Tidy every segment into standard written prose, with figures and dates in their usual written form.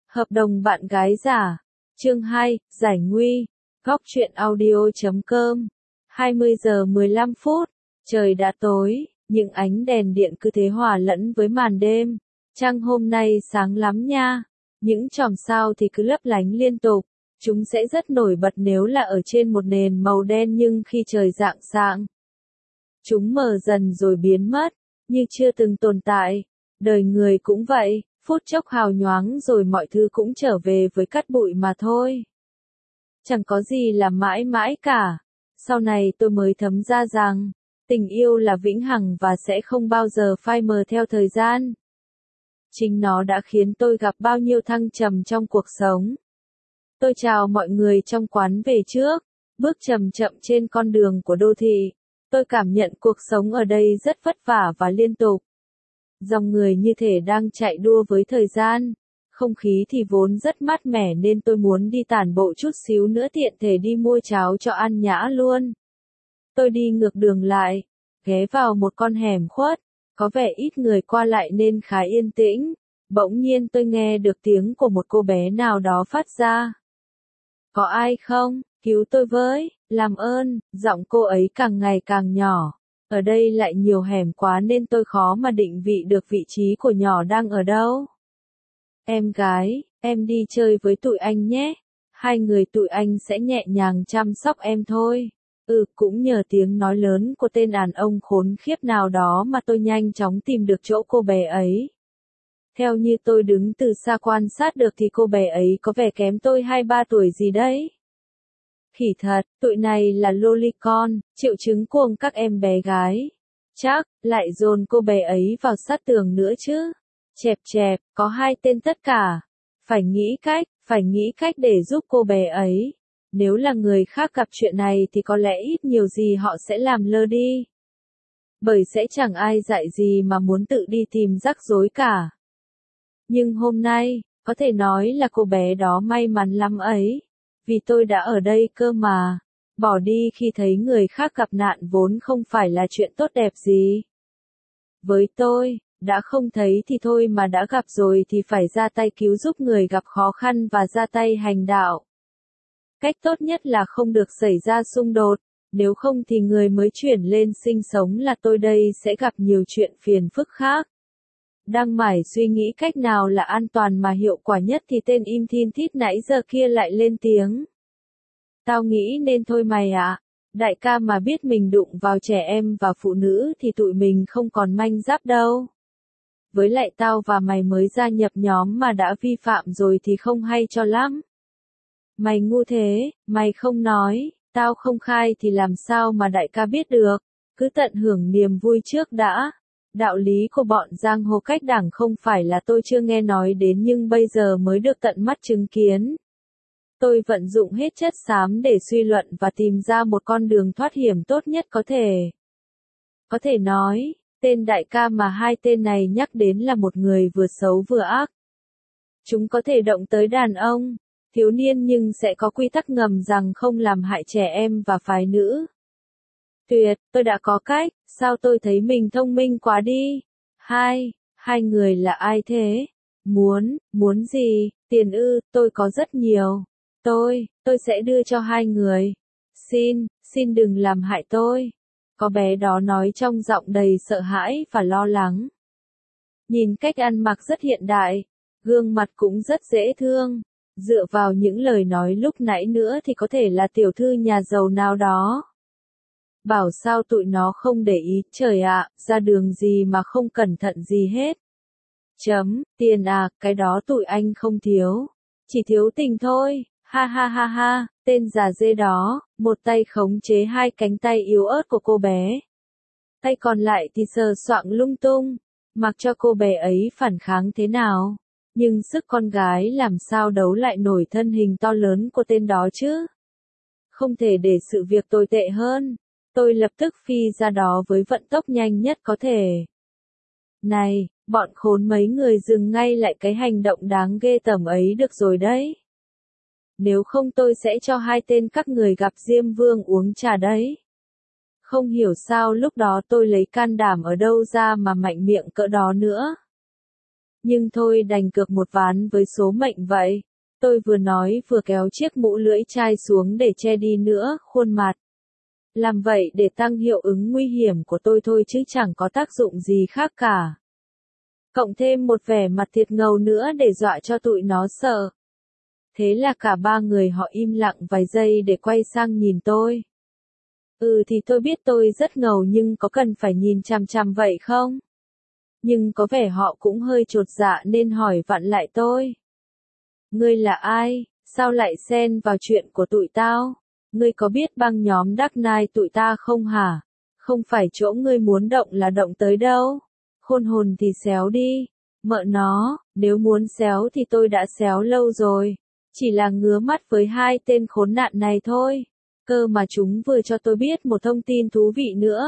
Hợp đồng bạn gái giả. Chương 2, giải nguy. Góc truyện audio.com. 20 giờ 15 phút. Trời đã tối, những ánh đèn điện cứ thế hòa lẫn với màn đêm. Trăng hôm nay sáng lắm nha. Những chòm sao thì cứ lấp lánh liên tục. Chúng sẽ rất nổi bật nếu là ở trên một nền màu đen, nhưng khi trời rạng sáng, chúng mờ dần rồi biến mất, như chưa từng tồn tại. Đời người cũng vậy, phút chốc hào nhoáng rồi mọi thứ cũng trở về với cát bụi mà thôi. Chẳng có gì là mãi mãi cả. Sau này tôi mới thấm ra rằng, tình yêu là vĩnh hằng và sẽ không bao giờ phai mờ theo thời gian. Chính nó đã khiến tôi gặp bao nhiêu thăng trầm trong cuộc sống. Tôi chào mọi người trong quán về trước, bước chậm chậm trên con đường của đô thị. Tôi cảm nhận cuộc sống ở đây rất vất vả và liên tục. Dòng người như thể đang chạy đua với thời gian. Không khí thì vốn rất mát mẻ nên tôi muốn đi tản bộ chút xíu nữa tiện thể đi mua cháo cho ăn nhã luôn. Tôi đi ngược đường lại, ghé vào một con hẻm khuất, có vẻ ít người qua lại nên khá yên tĩnh. Bỗng nhiên tôi nghe được tiếng của một cô bé nào đó phát ra. Có ai không? Cứu tôi với, làm ơn. Giọng cô ấy càng ngày càng nhỏ. Ở đây lại nhiều hẻm quá nên tôi khó mà định vị được vị trí của nhỏ đang ở đâu. Em gái, em đi chơi với tụi anh nhé. Hai người tụi anh sẽ nhẹ nhàng chăm sóc em thôi. Cũng nhờ tiếng nói lớn của tên đàn ông khốn khiếp nào đó mà tôi nhanh chóng tìm được chỗ cô bé ấy. Theo như tôi đứng từ xa quan sát được thì cô bé ấy có vẻ kém tôi 2-3 tuổi gì đấy. Khỉ thật, tụi này là lolicon, triệu chứng cuồng các em bé gái. Chắc, lại dồn cô bé ấy vào sát tường nữa chứ. Chẹp chẹp, có 2 tên tất cả. Phải nghĩ cách để giúp cô bé ấy. Nếu là người khác gặp chuyện này thì có lẽ ít nhiều gì họ sẽ làm lơ đi. Bởi sẽ chẳng ai dạy gì mà muốn tự đi tìm rắc rối cả. Nhưng hôm nay, có thể nói là cô bé đó may mắn lắm ấy. Vì tôi đã ở đây cơ mà. Bỏ đi khi thấy người khác gặp nạn vốn không phải là chuyện tốt đẹp gì. Với tôi, đã không thấy thì thôi mà đã gặp rồi thì phải ra tay cứu giúp người gặp khó khăn và ra tay hành đạo. Cách tốt nhất là không được xảy ra xung đột, nếu không thì người mới chuyển lên sinh sống là tôi đây sẽ gặp nhiều chuyện phiền phức khác. Đang mải suy nghĩ cách nào là an toàn mà hiệu quả nhất thì tên im thin thít nãy giờ kia lại lên tiếng. Tao nghĩ nên thôi mày ạ. Đại ca mà biết mình đụng vào trẻ em và phụ nữ thì tụi mình không còn manh giáp đâu. Với lại tao và mày mới gia nhập nhóm mà đã vi phạm rồi thì không hay cho lắm. Mày ngu thế, mày không nói, tao không khai thì làm sao mà đại ca biết được, cứ tận hưởng niềm vui trước đã. Đạo lý của bọn giang hồ cách đảng không phải là tôi chưa nghe nói đến nhưng bây giờ mới được tận mắt chứng kiến. Tôi vận dụng hết chất xám để suy luận và tìm ra một con đường thoát hiểm tốt nhất có thể. Có thể nói, tên đại ca mà 2 tên này nhắc đến là một người vừa xấu vừa ác. Chúng có thể động tới đàn ông, thiếu niên nhưng sẽ có quy tắc ngầm rằng không làm hại trẻ em và phái nữ. Tuyệt, tôi đã có cách, sao tôi thấy mình thông minh quá đi. Hai người là ai thế? Muốn gì? Tiền ư, tôi có rất nhiều. Tôi sẽ đưa cho 2 người. Xin đừng làm hại tôi. Có bé đó nói trong giọng đầy sợ hãi và lo lắng. Nhìn cách ăn mặc rất hiện đại, gương mặt cũng rất dễ thương. Dựa vào những lời nói lúc nãy nữa thì có thể là tiểu thư nhà giàu nào đó. Bảo sao tụi nó không để ý, trời ạ, ra đường gì mà không cẩn thận gì hết. Tiền à, cái đó tụi anh không thiếu. Chỉ thiếu tình thôi, ha ha ha ha, tên già dê đó, một tay khống chế 2 cánh tay yếu ớt của cô bé. Tay còn lại thì sờ soạng lung tung, mặc cho cô bé ấy phản kháng thế nào. Nhưng sức con gái làm sao đấu lại nổi thân hình to lớn của tên đó chứ. Không thể để sự việc tồi tệ hơn. Tôi lập tức phi ra đó với vận tốc nhanh nhất có thể. Này, bọn khốn mấy người dừng ngay lại cái hành động đáng ghê tởm ấy được rồi đấy. Nếu không tôi sẽ cho 2 tên các người gặp Diêm Vương uống trà đấy. Không hiểu sao lúc đó tôi lấy can đảm ở đâu ra mà mạnh miệng cỡ đó nữa. Nhưng thôi đành cược một ván với số mệnh vậy. Tôi vừa nói vừa kéo chiếc mũ lưỡi chai xuống để che đi nữa khuôn mặt. Làm vậy để tăng hiệu ứng nguy hiểm của tôi thôi chứ chẳng có tác dụng gì khác cả. Cộng thêm một vẻ mặt thiệt ngầu nữa để dọa cho tụi nó sợ. Thế là cả ba người họ im lặng vài giây để quay sang nhìn tôi. Thì tôi biết tôi rất ngầu nhưng có cần phải nhìn chằm chằm vậy không? Nhưng có vẻ họ cũng hơi chột dạ nên hỏi vặn lại tôi. Ngươi là ai? Sao lại xen vào chuyện của tụi tao? Ngươi có biết băng nhóm Dark Knight tụi ta không hả? Không phải chỗ ngươi muốn động là động tới đâu. Khôn hồn thì xéo đi. Mợ nó, nếu muốn xéo thì tôi đã xéo lâu rồi. Chỉ là ngứa mắt với hai tên khốn nạn này thôi. Cơ mà chúng vừa cho tôi biết một thông tin thú vị nữa.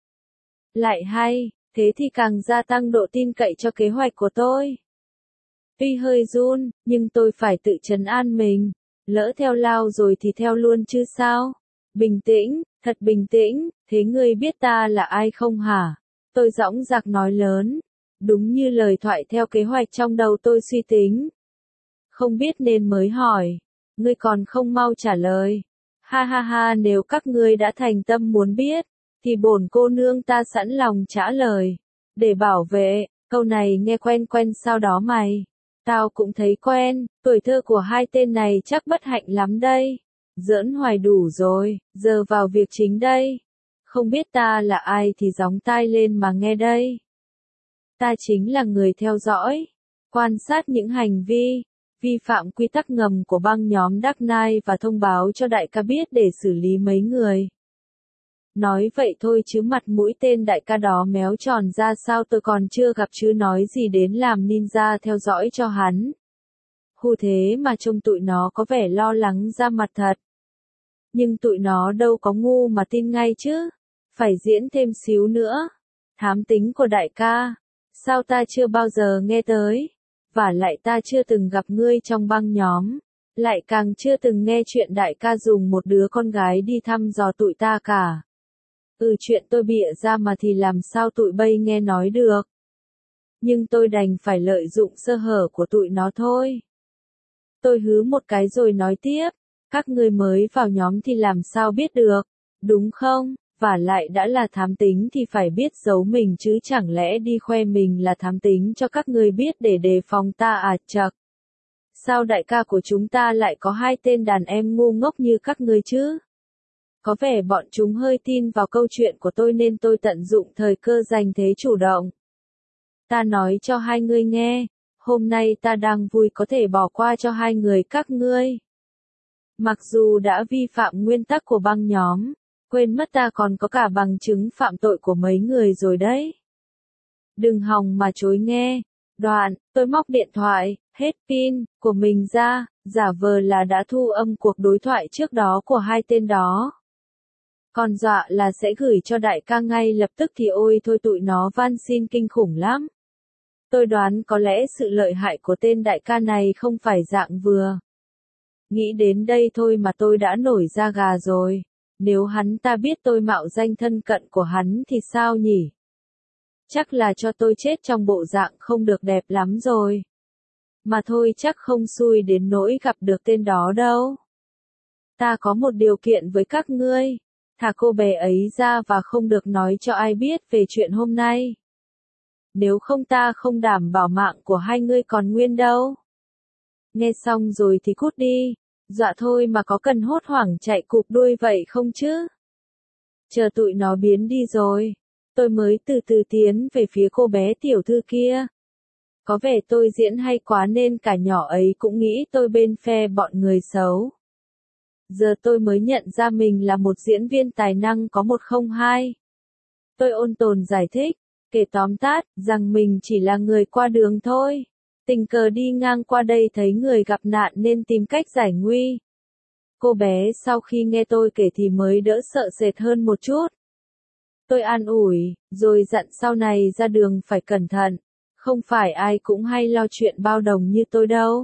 Lại hay, thế thì càng gia tăng độ tin cậy cho kế hoạch của tôi. Tuy hơi run, nhưng tôi phải tự trấn an mình. Lỡ theo lao rồi thì theo luôn chứ sao? Bình tĩnh, thật bình tĩnh, thế ngươi biết ta là ai không hả? Tôi dõng dạc nói lớn. Đúng như lời thoại theo kế hoạch trong đầu tôi suy tính. Không biết nên mới hỏi. Ngươi còn không mau trả lời. Ha ha ha, nếu các ngươi đã thành tâm muốn biết, thì bổn cô nương ta sẵn lòng trả lời. Để bảo vệ, câu này nghe quen quen sao đó mày. Tao cũng thấy quen, tuổi thơ của hai tên này chắc bất hạnh lắm đây. Giỡn hoài đủ rồi, giờ vào việc chính đây. Không biết ta là ai thì gióng tai lên mà nghe đây. Ta chính là người theo dõi, quan sát những hành vi, vi phạm quy tắc ngầm của băng nhóm Dark Knight và thông báo cho đại ca biết để xử lý mấy người. Nói vậy thôi chứ mặt mũi tên đại ca đó méo tròn ra sao tôi còn chưa gặp chứ nói gì đến làm ninja theo dõi cho hắn. Hù thế mà trông tụi nó có vẻ lo lắng ra mặt thật. Nhưng tụi nó đâu có ngu mà tin ngay chứ. Phải diễn thêm xíu nữa. Thám tính của đại ca. Sao ta chưa bao giờ nghe tới. Và lại ta chưa từng gặp ngươi trong băng nhóm. Lại càng chưa từng nghe chuyện đại ca dùng một đứa con gái đi thăm dò tụi ta cả. Chuyện tôi bịa ra mà thì làm sao tụi bay nghe nói được. Nhưng tôi đành phải lợi dụng sơ hở của tụi nó thôi. Tôi hứ một cái rồi nói tiếp. Các ngươi mới vào nhóm thì làm sao biết được, đúng không? Và lại đã là thám tính thì phải biết giấu mình chứ chẳng lẽ đi khoe mình là thám tính cho các ngươi biết để đề phòng ta à chậc. Sao đại ca của chúng ta lại có hai tên đàn em ngu ngốc như các ngươi chứ? Có vẻ bọn chúng hơi tin vào câu chuyện của tôi nên tôi tận dụng thời cơ giành thế chủ động. Ta nói cho hai ngươi nghe, hôm nay ta đang vui có thể bỏ qua cho hai người các ngươi. Mặc dù đã vi phạm nguyên tắc của băng nhóm, quên mất ta còn có cả bằng chứng phạm tội của mấy người rồi đấy. Đừng hòng mà chối nghe. Đoạn, tôi móc điện thoại, hết pin, của mình ra, giả vờ là đã thu âm cuộc đối thoại trước đó của hai tên đó. Còn dọa là sẽ gửi cho đại ca ngay lập tức thì ôi thôi tụi nó van xin kinh khủng lắm. Tôi đoán có lẽ sự lợi hại của tên đại ca này không phải dạng vừa. Nghĩ đến đây thôi mà tôi đã nổi da gà rồi. Nếu hắn ta biết tôi mạo danh thân cận của hắn thì sao nhỉ? Chắc là cho tôi chết trong bộ dạng không được đẹp lắm rồi. Mà thôi chắc không xui đến nỗi gặp được tên đó đâu. Ta có một điều kiện với các ngươi. Thả cô bé ấy ra và không được nói cho ai biết về chuyện hôm nay. Nếu không ta không đảm bảo mạng của hai ngươi còn nguyên đâu. Nghe xong rồi thì cút đi. Dọa thôi mà có cần hốt hoảng chạy cụp đuôi vậy không chứ? Chờ tụi nó biến đi rồi. Tôi mới từ từ tiến về phía cô bé tiểu thư kia. Có vẻ tôi diễn hay quá nên cả nhỏ ấy cũng nghĩ tôi bên phe bọn người xấu. Giờ tôi mới nhận ra mình là một diễn viên tài năng có 102. Tôi ôn tồn giải thích, kể tóm tắt, rằng mình chỉ là người qua đường thôi. Tình cờ đi ngang qua đây thấy người gặp nạn nên tìm cách giải nguy. Cô bé sau khi nghe tôi kể thì mới đỡ sợ sệt hơn một chút. Tôi an ủi, rồi dặn sau này ra đường phải cẩn thận. Không phải ai cũng hay lo chuyện bao đồng như tôi đâu.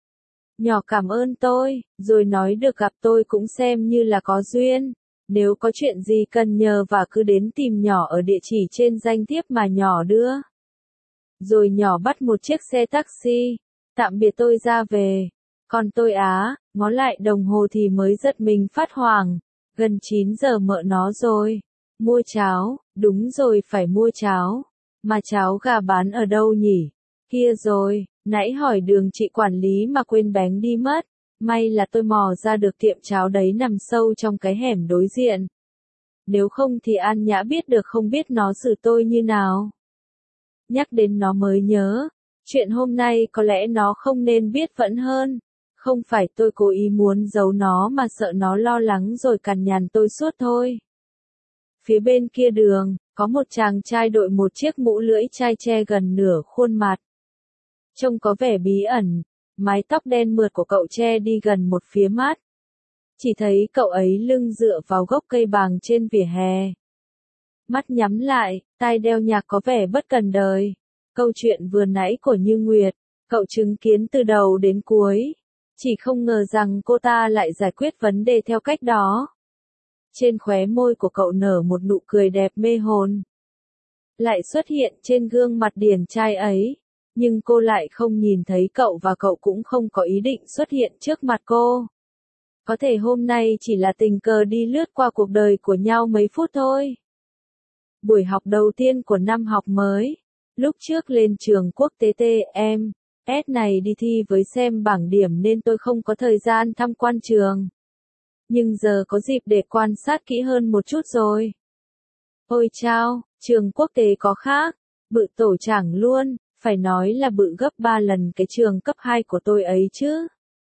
Nhỏ cảm ơn tôi, rồi nói được gặp tôi cũng xem như là có duyên. Nếu có chuyện gì cần nhờ và cứ đến tìm nhỏ ở địa chỉ trên danh thiếp mà nhỏ đưa. rồi nhỏ bắt một chiếc xe taxi, tạm biệt tôi ra về. Còn tôi ngó lại đồng hồ thì mới giật mình phát hoảng, gần 9 giờ mợ nó rồi. Mua cháo, đúng rồi phải mua cháo. Mà cháo gà bán ở đâu nhỉ? Kia rồi, nãy hỏi đường chị quản lý mà quên bén đi mất. May là tôi mò ra được tiệm cháo đấy nằm sâu trong cái hẻm đối diện. Nếu không thì An Nhã biết được không biết nó xử tôi như nào. Nhắc đến nó mới nhớ, chuyện hôm nay có lẽ nó không nên biết vẫn hơn. Không phải tôi cố ý muốn giấu nó mà sợ nó lo lắng rồi cằn nhằn tôi suốt thôi. Phía bên kia đường, có một chàng trai đội một chiếc mũ lưỡi chai che gần nửa khuôn mặt. Trông có vẻ bí ẩn, mái tóc đen mượt của cậu che đi gần một phía mắt. Chỉ thấy cậu ấy lưng dựa vào gốc cây bàng trên vỉa hè. Mắt nhắm lại, tai đeo nhạc có vẻ bất cần đời. Câu chuyện vừa nãy của Như Nguyệt, cậu chứng kiến từ đầu đến cuối. Chỉ không ngờ rằng cô ta lại giải quyết vấn đề theo cách đó. Trên khóe môi của cậu nở một nụ cười đẹp mê hồn. Lại xuất hiện trên gương mặt điển trai ấy. Nhưng cô lại không nhìn thấy cậu và cậu cũng không có ý định xuất hiện trước mặt cô. Có thể hôm nay chỉ là tình cờ đi lướt qua cuộc đời của nhau mấy phút thôi. Buổi học đầu tiên của năm học mới. Lúc trước lên trường quốc tế TMS này đi thi với xem bảng điểm nên tôi không có thời gian tham quan trường. Nhưng giờ có dịp để quan sát kỹ hơn một chút rồi. Ôi chao, trường quốc tế có khác, bự tổ chảng luôn, phải nói là bự gấp 3 lần cái trường cấp 2 của tôi ấy chứ.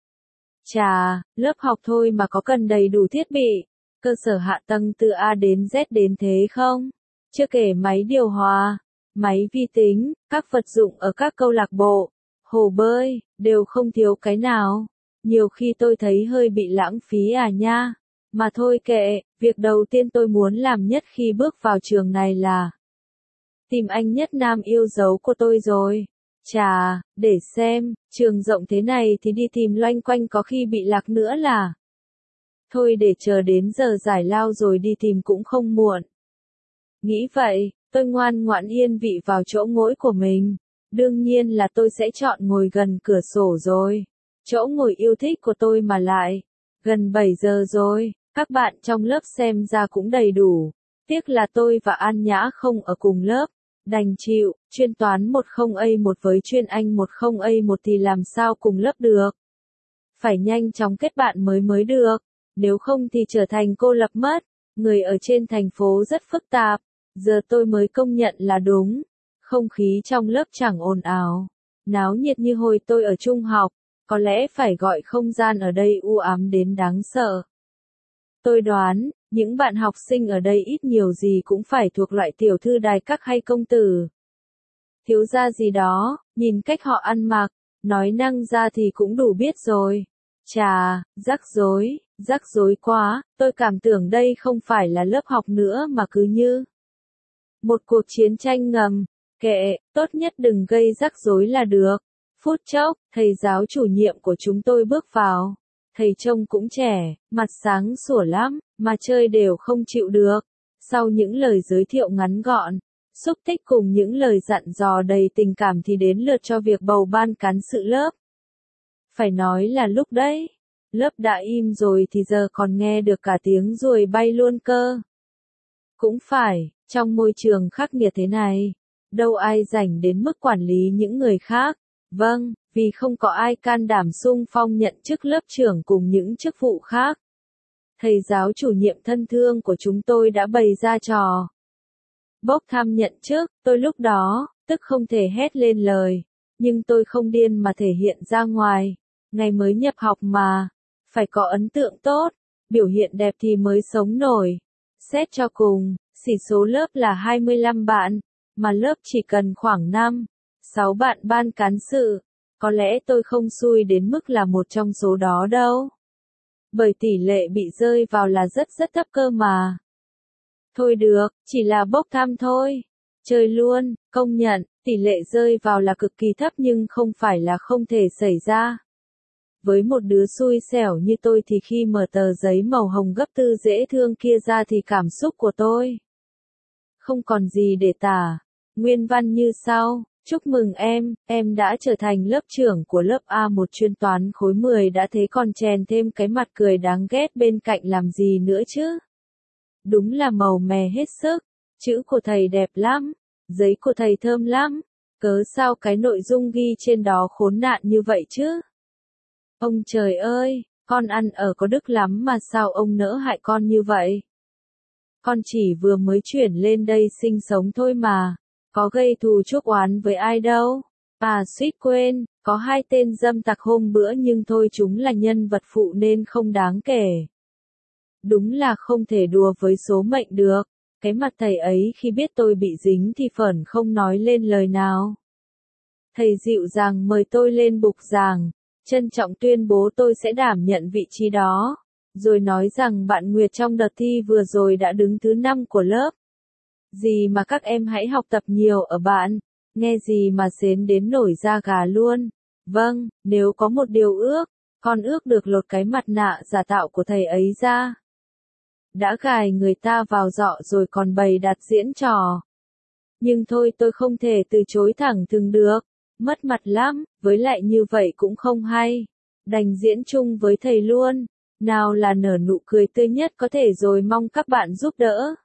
Chà, lớp học thôi mà có cần đầy đủ thiết bị, cơ sở hạ tầng từ A đến Z đến thế không? Chưa kể máy điều hòa, máy vi tính, các vật dụng ở các câu lạc bộ, hồ bơi, đều không thiếu cái nào. Nhiều khi tôi thấy hơi bị lãng phí nha. Mà thôi kệ, việc đầu tiên tôi muốn làm nhất khi bước vào trường này là tìm anh nhất nam yêu dấu của tôi rồi. Chà, để xem, trường rộng thế này thì đi tìm loanh quanh có khi bị lạc nữa là. Thôi để chờ đến giờ giải lao rồi đi tìm cũng không muộn. Nghĩ vậy, tôi ngoan ngoãn yên vị vào chỗ ngồi của mình. Đương nhiên là tôi sẽ chọn ngồi gần cửa sổ rồi. Chỗ ngồi yêu thích của tôi mà lại. Gần 7 giờ rồi, các bạn trong lớp xem ra cũng đầy đủ. Tiếc là tôi và An Nhã không ở cùng lớp. Đành chịu, chuyên toán 10A1 với chuyên Anh 10A1 thì làm sao cùng lớp được. Phải nhanh chóng kết bạn mới được, nếu không thì trở thành cô lập mất. Người ở trên thành phố rất phức tạp, giờ tôi mới công nhận là đúng. Không khí trong lớp chẳng ồn ào, náo nhiệt như hồi tôi ở trung học, có lẽ phải gọi không gian ở đây u ám đến đáng sợ. Tôi đoán, những bạn học sinh ở đây ít nhiều gì cũng phải thuộc loại tiểu thư đài các hay công tử. Thiếu gia gì đó, nhìn cách họ ăn mặc, nói năng ra thì cũng đủ biết rồi. Chà, rắc rối quá, tôi cảm tưởng đây không phải là lớp học nữa mà cứ như một cuộc chiến tranh ngầm. Kệ, tốt nhất đừng gây rắc rối là được. Phút chốc, thầy giáo chủ nhiệm của chúng tôi bước vào. Thầy trông cũng trẻ, mặt sáng sủa lắm, mà chơi đều không chịu được. Sau những lời giới thiệu ngắn gọn, xúc tích cùng những lời dặn dò đầy tình cảm thì đến lượt cho việc bầu ban cán sự lớp. Phải nói là lúc đấy, lớp đã im rồi thì giờ còn nghe được cả tiếng ruồi bay luôn cơ. Cũng phải, trong môi trường khắc nghiệt thế này, đâu ai rảnh đến mức quản lý những người khác. Vâng, vì không có ai can đảm xung phong nhận chức lớp trưởng cùng những chức vụ khác. Thầy giáo chủ nhiệm thân thương của chúng tôi đã bày ra trò bốc thăm nhận chức, tôi lúc đó, tức không thể hét lên lời, nhưng tôi không điên mà thể hiện ra ngoài. Ngày mới nhập học mà, phải có ấn tượng tốt, biểu hiện đẹp thì mới sống nổi. Xét cho cùng, sĩ số lớp là 25 bạn, mà lớp chỉ cần khoảng 6 bạn ban cán sự, có lẽ tôi không xui đến mức là một trong số đó đâu. Bởi tỷ lệ bị rơi vào là rất thấp cơ mà. Thôi được, chỉ là bốc thăm thôi. Chơi luôn, công nhận, tỷ lệ rơi vào là cực kỳ thấp nhưng không phải là không thể xảy ra. Với một đứa xui xẻo như tôi thì khi mở tờ giấy màu hồng gấp tư dễ thương kia ra thì cảm xúc của tôi không còn gì để tả. Nguyên văn như sau, Chúc mừng em đã trở thành lớp trưởng của lớp A, một chuyên toán khối 10 đã thế còn chèn thêm cái mặt cười đáng ghét bên cạnh làm gì nữa chứ. Đúng là màu mè hết sức, chữ của thầy đẹp lắm, giấy của thầy thơm lắm, cớ sao cái nội dung ghi trên đó khốn nạn như vậy chứ. Ông trời ơi, con ăn ở có đức lắm mà sao ông nỡ hại con như vậy. Con chỉ vừa mới chuyển lên đây sinh sống thôi mà, có gây thù chuốc oán với ai đâu. À suýt quên, có 2 tên dâm tặc hôm bữa nhưng thôi chúng là nhân vật phụ nên không đáng kể. Đúng là không thể đùa với số mệnh được, cái mặt thầy ấy khi biết tôi bị dính thì phởn không nói lên lời nào. Thầy dịu dàng mời tôi lên bục giảng, trân trọng tuyên bố tôi sẽ đảm nhận vị trí đó, rồi nói rằng bạn Nguyệt trong đợt thi vừa rồi đã đứng thứ 5 của lớp. Gì mà các em hãy học tập nhiều ở bạn, nghe gì mà sến đến nổi da gà luôn. Vâng, nếu có một điều ước, con ước được lột cái mặt nạ giả tạo của thầy ấy ra. Đã gài người ta vào giọ rồi còn bày đặt diễn trò. Nhưng thôi tôi không thể từ chối thẳng thừng được, mất mặt lắm, với lại như vậy cũng không hay. Đành diễn chung với thầy luôn, nào là nở nụ cười tươi nhất có thể rồi mong các bạn giúp đỡ.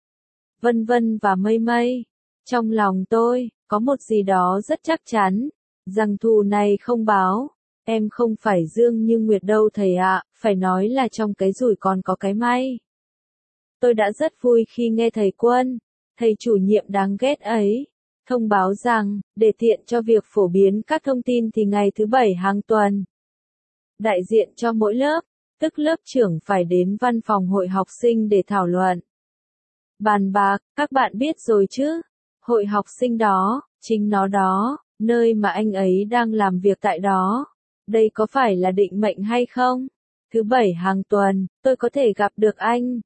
Vân vân và mây mây. Trong lòng tôi, có một gì đó rất chắc chắn, rằng thù này không báo. Em không phải Dương như Nguyệt đâu thầy ạ, phải nói là trong cái rủi còn có cái may. Tôi đã rất vui khi nghe thầy Quân, thầy chủ nhiệm đáng ghét ấy, thông báo rằng, để tiện cho việc phổ biến các thông tin thì ngày thứ 7 hàng tuần, đại diện cho mỗi lớp, tức lớp trưởng phải đến văn phòng hội học sinh để thảo luận. Bàn bạc, các bạn biết rồi chứ, hội học sinh đó, chính nó đó, nơi mà anh ấy đang làm việc tại đó. Đây có phải là định mệnh hay không? Thứ 7 hàng tuần, tôi có thể gặp được anh.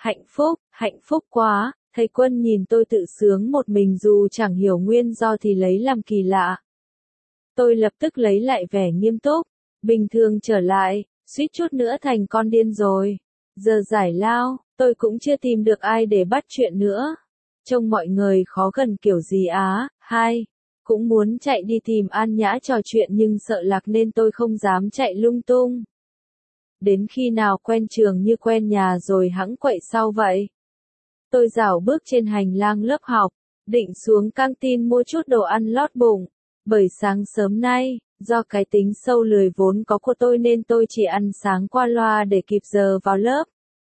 Hạnh phúc quá, thầy Quân nhìn tôi tự sướng một mình dù chẳng hiểu nguyên do thì lấy làm kỳ lạ. Tôi lập tức lấy lại vẻ nghiêm túc, bình thường trở lại, suýt chút nữa thành con điên rồi. Giờ giải lao, tôi cũng chưa tìm được ai để bắt chuyện nữa. Trông mọi người khó gần kiểu gì á, cũng muốn chạy đi tìm An Nhã trò chuyện nhưng sợ lạc nên tôi không dám chạy lung tung. Đến khi nào quen trường như quen nhà rồi hẵng quậy sau vậy. Tôi rảo bước trên hành lang lớp học, định xuống căng tin mua chút đồ ăn lót bụng. Bởi sáng sớm nay, do cái tính sâu lười vốn có của tôi nên tôi chỉ ăn sáng qua loa để kịp giờ vào lớp.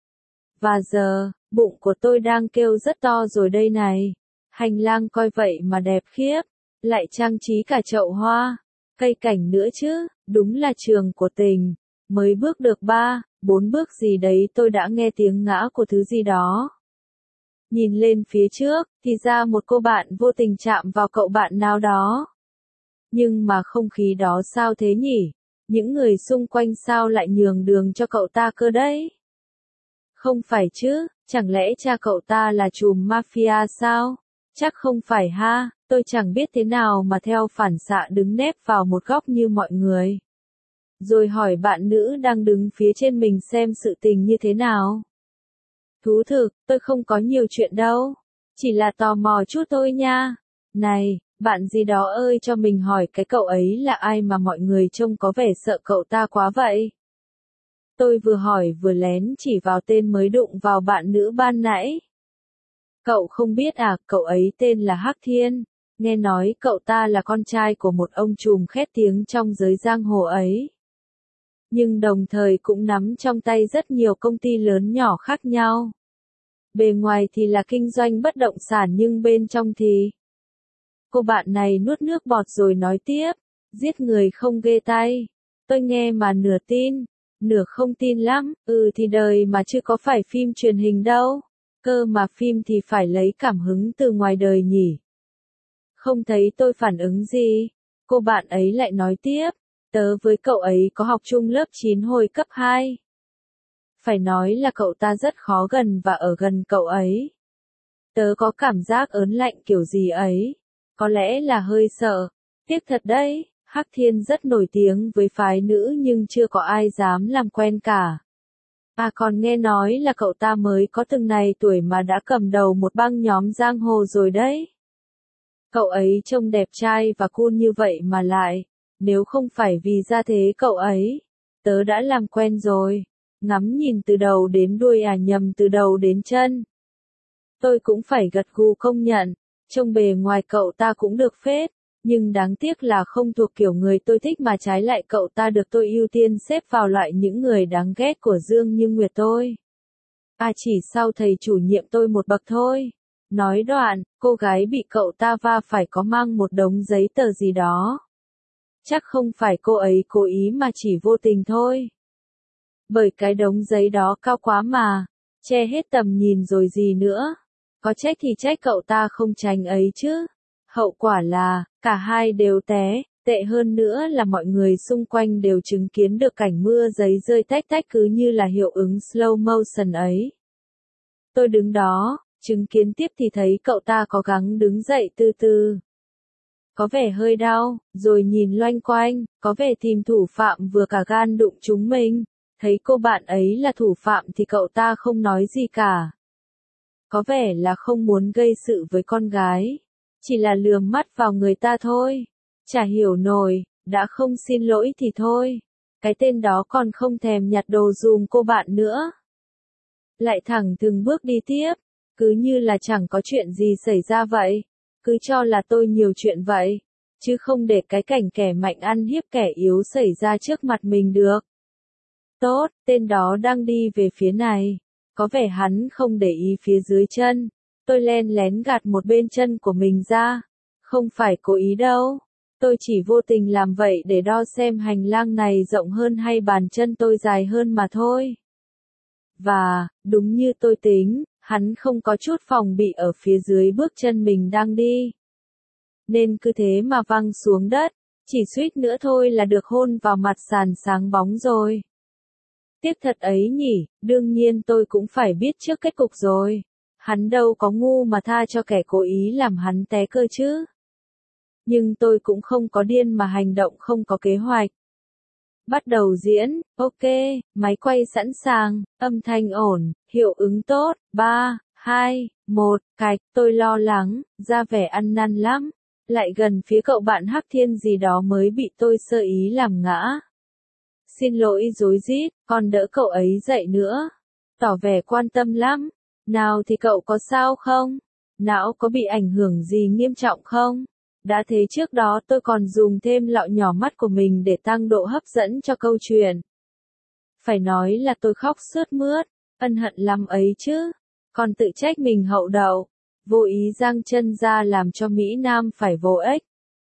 Và giờ, bụng của tôi đang kêu rất to rồi đây này. Hành lang coi vậy mà đẹp khiếp, lại trang trí cả chậu hoa, cây cảnh nữa chứ, đúng là trường của tình. Mới bước được 3-4 bước gì đấy tôi đã nghe tiếng ngã của thứ gì đó. Nhìn lên phía trước, thì ra một cô bạn vô tình chạm vào cậu bạn nào đó. Nhưng mà không khí đó sao thế nhỉ? Những người xung quanh sao lại nhường đường cho cậu ta cơ đấy? Không phải chứ, chẳng lẽ cha cậu ta là trùm mafia sao? Chắc không phải ha, tôi chẳng biết thế nào mà theo phản xạ đứng nép vào một góc như mọi người. Rồi hỏi bạn nữ đang đứng phía trên mình xem sự tình như thế nào. Thú thực, tôi không có nhiều chuyện đâu. Chỉ là tò mò chút thôi nha. Này, bạn gì đó ơi cho mình hỏi cái cậu ấy là ai mà mọi người trông có vẻ sợ cậu ta quá vậy. Tôi vừa hỏi vừa lén chỉ vào tên mới đụng vào bạn nữ ban nãy. Cậu không biết à, cậu ấy tên là Hắc Thiên. Nghe nói cậu ta là con trai của một ông trùm khét tiếng trong giới giang hồ ấy. Nhưng đồng thời cũng nắm trong tay rất nhiều công ty lớn nhỏ khác nhau. Bề ngoài thì là kinh doanh bất động sản nhưng bên trong thì... Cô bạn này nuốt nước bọt rồi nói tiếp, giết người không ghê tay. Tôi nghe mà nửa tin, nửa không tin lắm, thì đời mà chưa có phải phim truyền hình đâu. Cơ mà phim thì phải lấy cảm hứng từ ngoài đời nhỉ. Không thấy tôi phản ứng gì, cô bạn ấy lại nói tiếp. Tớ với cậu ấy có học chung lớp 9 hồi cấp 2. Phải nói là cậu ta rất khó gần và ở gần cậu ấy. Tớ có cảm giác ớn lạnh kiểu gì ấy. Có lẽ là hơi sợ. Tiếc thật đấy, Hắc Thiên rất nổi tiếng với phái nữ nhưng chưa có ai dám làm quen cả. À còn nghe nói là cậu ta mới có từng này tuổi mà đã cầm đầu một băng nhóm giang hồ rồi đấy. Cậu ấy trông đẹp trai và cool như vậy mà lại, nếu không phải vì gia thế cậu ấy, tớ đã làm quen rồi. Ngắm nhìn từ đầu đến đuôi à, nhầm, từ đầu đến chân. Tôi cũng phải gật gù công nhận, trông bề ngoài cậu ta cũng được phết, nhưng đáng tiếc là không thuộc kiểu người tôi thích, mà trái lại cậu ta được tôi ưu tiên xếp vào loại những người đáng ghét của Dương Như Nguyệt tôi. À, chỉ sau thầy chủ nhiệm tôi một bậc thôi. Nói đoạn, cô gái bị cậu ta va phải có mang một đống giấy tờ gì đó. Chắc không phải cô ấy cố ý mà chỉ vô tình thôi. Bởi cái đống giấy đó cao quá mà, che hết tầm nhìn rồi gì nữa. Có trách thì trách cậu ta không tránh ấy chứ. Hậu quả là, cả hai đều té, tệ hơn nữa là mọi người xung quanh đều chứng kiến được cảnh mưa giấy rơi tách tách cứ như là hiệu ứng slow motion ấy. Tôi đứng đó, chứng kiến tiếp thì thấy cậu ta cố gắng đứng dậy từ từ. Có vẻ hơi đau, rồi nhìn loanh quanh, có vẻ tìm thủ phạm, vừa cả gan đụng chúng mình. Thấy cô bạn ấy là thủ phạm thì cậu ta không nói gì cả. Có vẻ là không muốn gây sự với con gái. Chỉ là lườm mắt vào người ta thôi. Chả hiểu nổi, đã không xin lỗi thì thôi. Cái tên đó còn không thèm nhặt đồ giùm cô bạn nữa. Lại thẳng thừng bước đi tiếp. Cứ như là chẳng có chuyện gì xảy ra vậy. Cứ cho là tôi nhiều chuyện vậy. Chứ không để cái cảnh kẻ mạnh ăn hiếp kẻ yếu xảy ra trước mặt mình được. Tốt, tên đó đang đi về phía này. Có vẻ hắn không để ý phía dưới chân. Tôi len lén gạt một bên chân của mình ra. Không phải cố ý đâu. Tôi chỉ vô tình làm vậy để đo xem hành lang này rộng hơn hay bàn chân tôi dài hơn mà thôi. Và, đúng như tôi tính, hắn không có chút phòng bị ở phía dưới bước chân mình đang đi. Nên cứ thế mà văng xuống đất. Chỉ suýt nữa thôi là được hôn vào mặt sàn sáng bóng rồi. Tiếc thật ấy nhỉ, đương nhiên tôi cũng phải biết trước kết cục rồi. Hắn đâu có ngu mà tha cho kẻ cố ý làm hắn té cơ chứ. Nhưng tôi cũng không có điên mà hành động không có kế hoạch. Bắt đầu diễn, ok, máy quay sẵn sàng, âm thanh ổn, hiệu ứng tốt, 3, 2, 1, cạch, tôi lo lắng, ra vẻ ăn năn lắm. Lại gần phía cậu bạn Hắc Thiên gì đó mới bị tôi sơ ý làm ngã. Xin lỗi rối rít, còn đỡ cậu ấy dậy nữa. Tỏ vẻ quan tâm lắm. Nào thì cậu có sao không? Não có bị ảnh hưởng gì nghiêm trọng không? Đã thế trước đó tôi còn dùng thêm lọ nhỏ mắt của mình để tăng độ hấp dẫn cho câu chuyện. Phải nói là tôi khóc sướt mướt, ân hận lắm ấy chứ. Còn tự trách mình hậu đậu. Vô ý giang chân ra làm cho Mỹ Nam phải vô ích.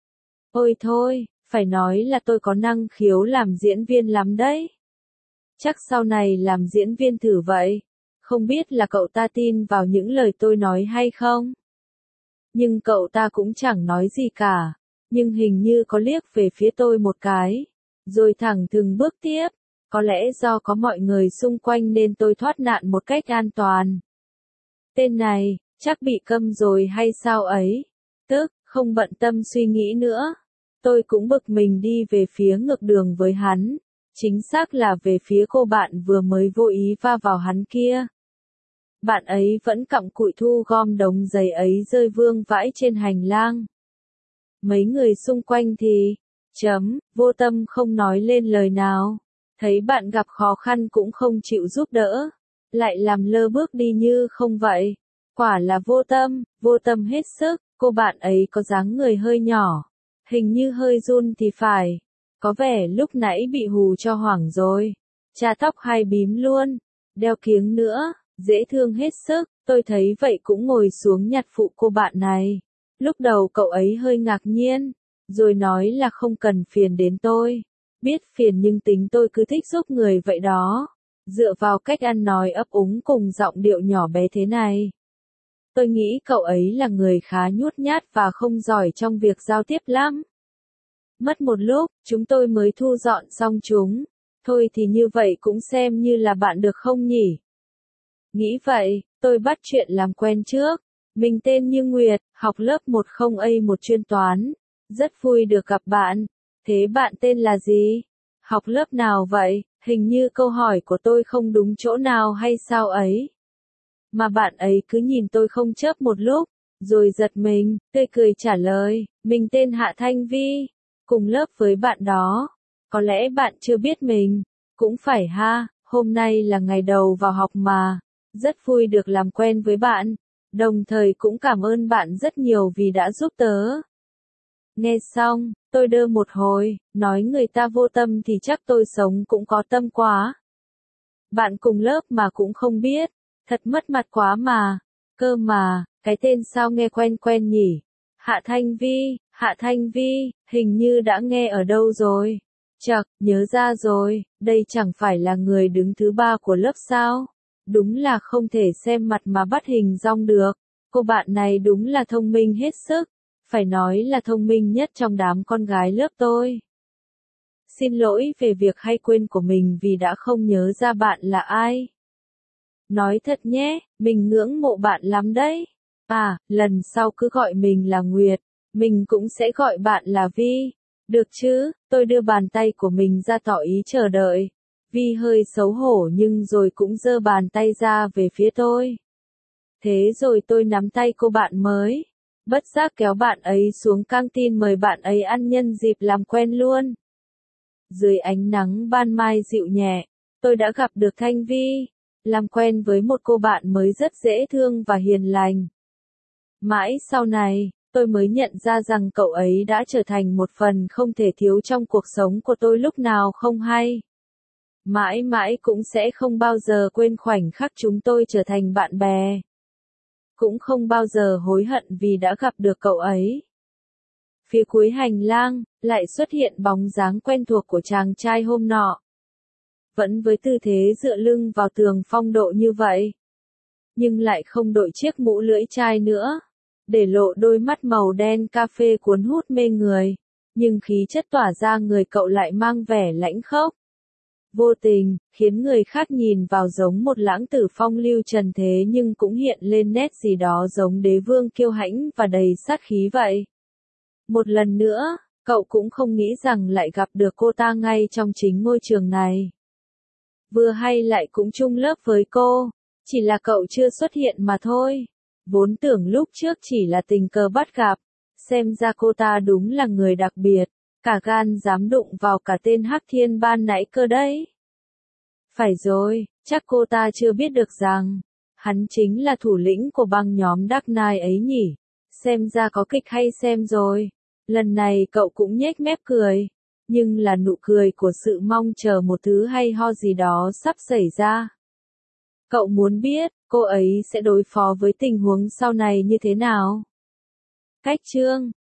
Ôi thôi, phải nói là tôi có năng khiếu làm diễn viên lắm đấy. Chắc sau này làm diễn viên thử vậy. Không biết là cậu ta tin vào những lời tôi nói hay không? Nhưng cậu ta cũng chẳng nói gì cả. Nhưng hình như có liếc về phía tôi một cái. Rồi thẳng thừng bước tiếp. Có lẽ do có mọi người xung quanh nên tôi thoát nạn một cách an toàn. Tên này, chắc bị câm rồi hay sao ấy? Tức, không bận tâm suy nghĩ nữa. Tôi cũng bực mình đi về phía ngược đường với hắn. Chính xác là về phía cô bạn vừa mới vô ý va vào hắn kia. Bạn ấy vẫn cặm cụi thu gom đống giấy ấy rơi vương vãi trên hành lang. Mấy người xung quanh thì, vô tâm không nói lên lời nào. Thấy bạn gặp khó khăn cũng không chịu giúp đỡ. Lại làm lơ bước đi như không vậy. Quả là vô tâm hết sức. Cô bạn ấy có dáng người hơi nhỏ. Hình như hơi run thì phải. Có vẻ lúc nãy bị hù cho hoảng rồi. Chà tóc hai bím luôn. Đeo kiếng nữa. Dễ thương hết sức. Tôi thấy vậy cũng ngồi xuống nhặt phụ cô bạn này. Lúc đầu cậu ấy hơi ngạc nhiên. Rồi nói là không cần phiền đến tôi. Biết phiền nhưng tính tôi cứ thích giúp người vậy đó. Dựa vào cách ăn nói ấp úng cùng giọng điệu nhỏ bé thế này. Tôi nghĩ cậu ấy là người khá nhút nhát và không giỏi trong việc giao tiếp lắm. Mất một lúc, chúng tôi mới thu dọn xong chúng. Thôi thì như vậy cũng xem như là bạn được không nhỉ? Nghĩ vậy, tôi bắt chuyện làm quen trước. Mình tên Như Nguyệt, học lớp 10A1 chuyên toán. Rất vui được gặp bạn. Thế bạn tên là gì? Học lớp nào vậy? Hình như câu hỏi của tôi không đúng chỗ nào hay sao ấy? Mà bạn ấy cứ nhìn tôi không chớp một lúc, Rồi giật mình, tươi cười trả lời, mình tên Hạ Thanh Vi, cùng lớp với bạn đó. Có lẽ bạn chưa biết mình. Cũng phải ha, hôm nay là ngày đầu vào học mà. Rất vui được làm quen với bạn. Đồng thời cũng cảm ơn bạn rất nhiều vì đã giúp tớ. Nghe xong, tôi đơ một hồi, nói người ta vô tâm thì chắc tôi sống cũng có tâm quá. Bạn cùng lớp mà cũng không biết, thật mất mặt quá mà. Cơ mà, cái tên sao nghe quen quen nhỉ? Hạ Thanh Vi, hình như đã nghe ở đâu rồi. Chậc, nhớ ra rồi, đây chẳng phải là người đứng thứ 3 của lớp sao? Đúng là không thể xem mặt mà bắt hình dong được. Cô bạn này đúng là thông minh hết sức. Phải nói là thông minh nhất trong đám con gái lớp tôi. Xin lỗi về việc hay quên của mình vì đã không nhớ ra bạn là ai. Nói thật nhé, mình ngưỡng mộ bạn lắm đấy. À, lần sau cứ gọi mình là Nguyệt, mình cũng sẽ gọi bạn là Vi. Được chứ, tôi đưa bàn tay của mình ra tỏ ý chờ đợi. Vi hơi xấu hổ nhưng rồi cũng giơ bàn tay ra về phía tôi. Thế rồi tôi nắm tay cô bạn mới. Bất giác kéo bạn ấy xuống căng tin mời bạn ấy ăn nhân dịp làm quen luôn. Dưới ánh nắng ban mai dịu nhẹ, tôi đã gặp được Thanh Vi, làm quen với một cô bạn mới rất dễ thương và hiền lành. Mãi sau này, tôi mới nhận ra rằng cậu ấy đã trở thành một phần không thể thiếu trong cuộc sống của tôi lúc nào không hay. Mãi mãi cũng sẽ không bao giờ quên khoảnh khắc chúng tôi trở thành bạn bè. Cũng không bao giờ hối hận vì đã gặp được cậu ấy. Phía cuối hành lang, lại xuất hiện bóng dáng quen thuộc của chàng trai hôm nọ. Vẫn với tư thế dựa lưng vào tường phong độ như vậy. Nhưng lại không đội chiếc mũ lưỡi chai nữa. Để lộ đôi mắt màu đen cà phê cuốn hút mê người. Nhưng khí chất tỏa ra người cậu lại mang vẻ lãnh khốc. Vô tình, khiến người khác nhìn vào giống một lãng tử phong lưu trần thế nhưng cũng hiện lên nét gì đó giống đế vương kiêu hãnh và đầy sát khí vậy. Một lần nữa, cậu cũng không nghĩ rằng lại gặp được cô ta ngay trong chính ngôi trường này. Vừa hay lại cũng chung lớp với cô, chỉ là cậu chưa xuất hiện mà thôi. Vốn tưởng lúc trước chỉ là tình cờ bắt gặp, xem ra cô ta đúng là người đặc biệt, cả gan dám đụng vào cả tên Hắc Thiên ban nãy cơ đấy. Phải rồi, chắc cô ta chưa biết được rằng, hắn chính là thủ lĩnh của băng nhóm Dark Knight ấy nhỉ. Xem ra có kịch hay xem rồi. Lần này cậu cũng nhếch mép cười, nhưng là nụ cười của sự mong chờ một thứ hay ho gì đó sắp xảy ra. Cậu muốn biết, cô ấy sẽ đối phó với tình huống sau này như thế nào? Cách chương